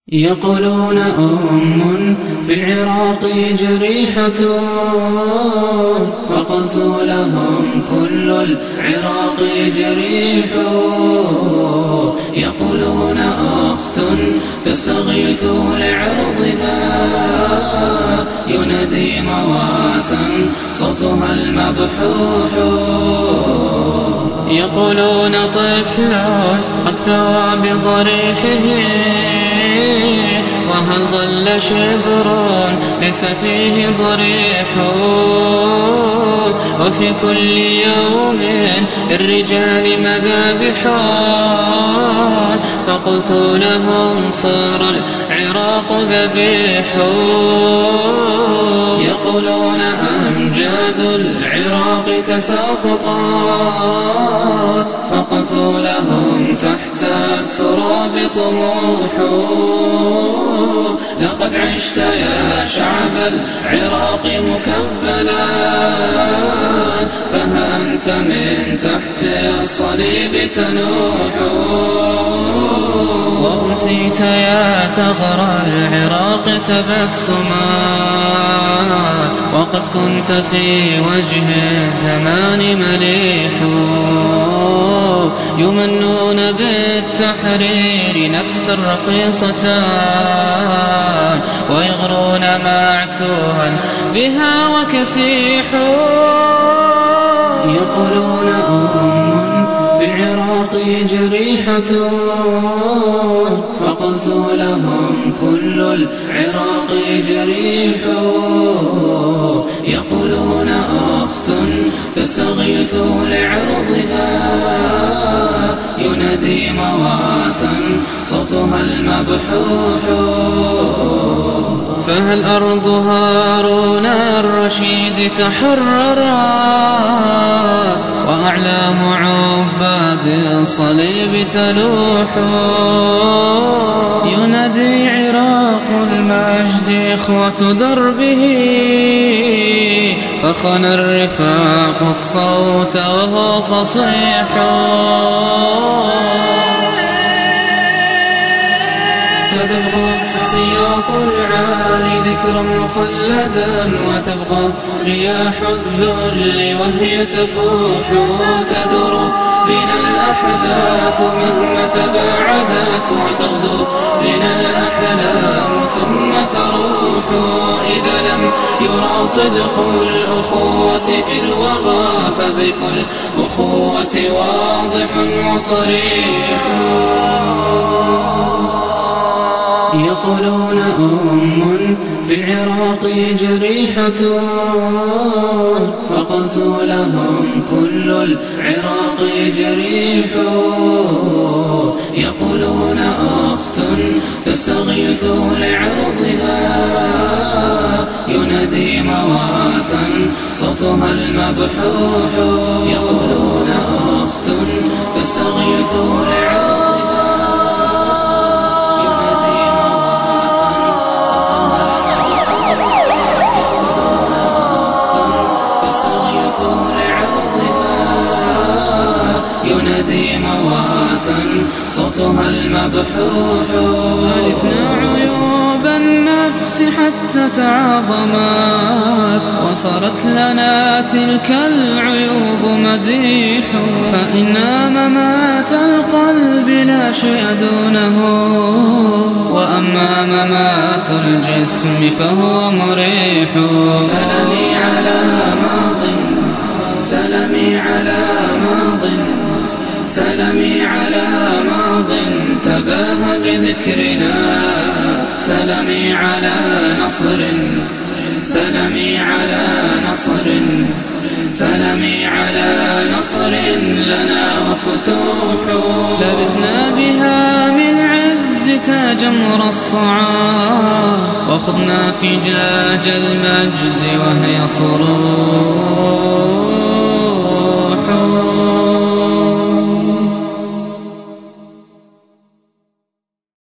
يقولون في العراق جريحة، فقلت لهم كل العراق جريح. يقولون أخت تستغيث لعرضها، ينادي مواتا صوتها المبحوح. يقولون طفل قد ثوى بضريحه، وهل ظل شبر ليس فيه ضريح. وفي كل يوم للرجال مذابح، فقلت لهم صار العراق ذبيح. يقولون أمجاد العراق تساقطت، فقلت لهم تحت التراب طموح. لقد عشت يا شعب العراق مكبلا، فها أنت من تحت الصليب تنوح. وأنسيت يا ثغر العراق تبسما، وقد كنت في وجه الزمان مليح. يمنون بالتحرير نفسا رخيصة، ويغرون معتوها بها وكسيح. يقولون في العراق جريحة، فقلت لهم كل العراق جريح. يقولون أخت تستغيث لعرضها، ينادي مواتا صوتها المبحوح. فهل أرض هارون الرشيد تحررا، وأعلام عباد الصليب تلوح. ينادي عراق المجد إخوة دربه، فخن الرفاق الصوت وهو فصيح. ستبقى سياط العالي ذكرا مخلدا، وتبقى رياح الذل وهي تفوح. تدور بنا الأحداث مهما تباعدت، وتغدو بنا الأحلام ثم تروح. إذا لم يرى صدق الأخوة في الوغى، فزيف الأخوة واضح وصريح. يقولون في العراق جريحة، فقلت لهم كل العراق جريح. يقولون أخت تستغيث لعرضها، ينادي مواتا صوتها المبحوح. يقولون أخت تستغيث لعرضها، ينادي مواتا صوتها المبحوح. ألفنا عيوب النفس حتى تعاظمت، وصارت لنا تلك العيوب مديح. فإن ممات القلب لا شيء دونه، وأما ممات الجسم فهو مريح. سلمي على ماض، سلمي على ماض، سلمي على ماض تباهى بذكرنا. سلمي على نصر، سلمي على نصر، سلمي على نصر لنا وفتوح. لبسنا بها من عز تاج مرصعا، وخضنا فجاج المجد وهي صروح.